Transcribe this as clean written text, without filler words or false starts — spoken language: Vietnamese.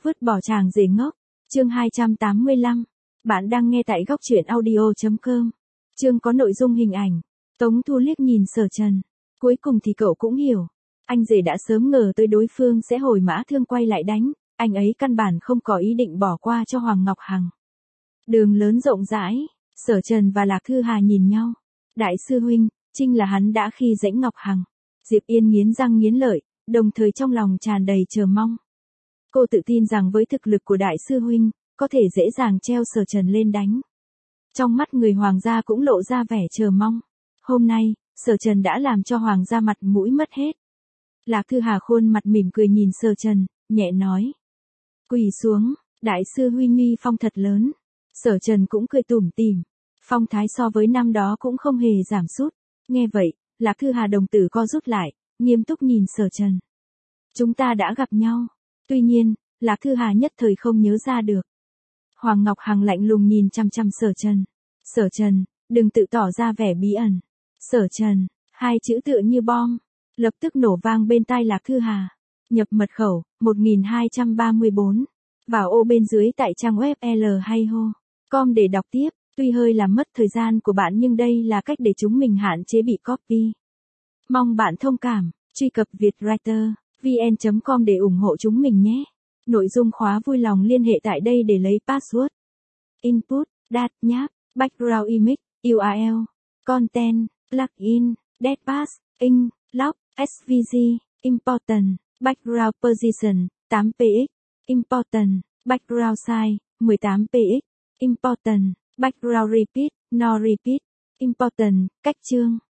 Vứt bỏ chàng rể ngốc. Chương 285. Bạn đang nghe tại góc truyện audio.com. Chương có nội dung hình ảnh. Tống Thu liếc nhìn Sở Trần. Cuối cùng thì cậu cũng hiểu. Anh rể đã sớm ngờ tới đối phương sẽ hồi mã thương quay lại đánh. Anh ấy căn bản không có ý định bỏ qua cho Hoàng Ngọc Hằng. Đường lớn rộng rãi. Sở Trần và Lạc Thư Hà nhìn nhau. Đại sư huynh, chính là hắn đã khi dãy Ngọc Hằng. Diệp Yên nghiến răng nghiến lợi, đồng thời trong lòng tràn đầy chờ mong. Cô tự tin rằng với thực lực của đại sư huynh, có thể dễ dàng treo Sở Trần lên đánh. Trong mắt người Hoàng gia cũng lộ ra vẻ chờ mong. Hôm nay, Sở Trần đã làm cho Hoàng gia mặt mũi mất hết. Lạc Thư Hà khuôn mặt mỉm cười nhìn Sở Trần, nhẹ nói. Quỳ xuống, đại sư huynh uy phong thật lớn. Sở Trần cũng cười tủm tỉm. Phong thái so với năm đó cũng không hề giảm sút. Nghe vậy, Lạc Thư Hà đồng tử co rút lại, nghiêm túc nhìn Sở Trần. Chúng ta đã gặp nhau. Tuy nhiên, Lạc Thư Hà nhất thời không nhớ ra được. Hoàng Ngọc Hằng lạnh lùng nhìn chăm chăm Sở Trần. Sở Trần, đừng tự tỏ ra vẻ bí ẩn. Sở Trần, hai chữ tựa như bom, lập tức nổ vang bên tai Lạc Thư Hà. Nhập mật khẩu, 1234. Vào ô bên dưới tại trang web lhayho.com để đọc tiếp. Tuy hơi làm mất thời gian của bạn nhưng đây là cách để chúng mình hạn chế bị copy. Mong bạn thông cảm, truy cập vietwriter.vn.com để ủng hộ chúng mình nhé. Nội dung khóa vui lòng liên hệ tại đây để lấy password. Input, Dat nháp, Background Image, URL, Content, Plugin, Deadpass, Ink, Lock, SVG, Important, Background Position, 8px, Important, Background Size, 18px, Important, Background Repeat, No Repeat, Important, cách chương.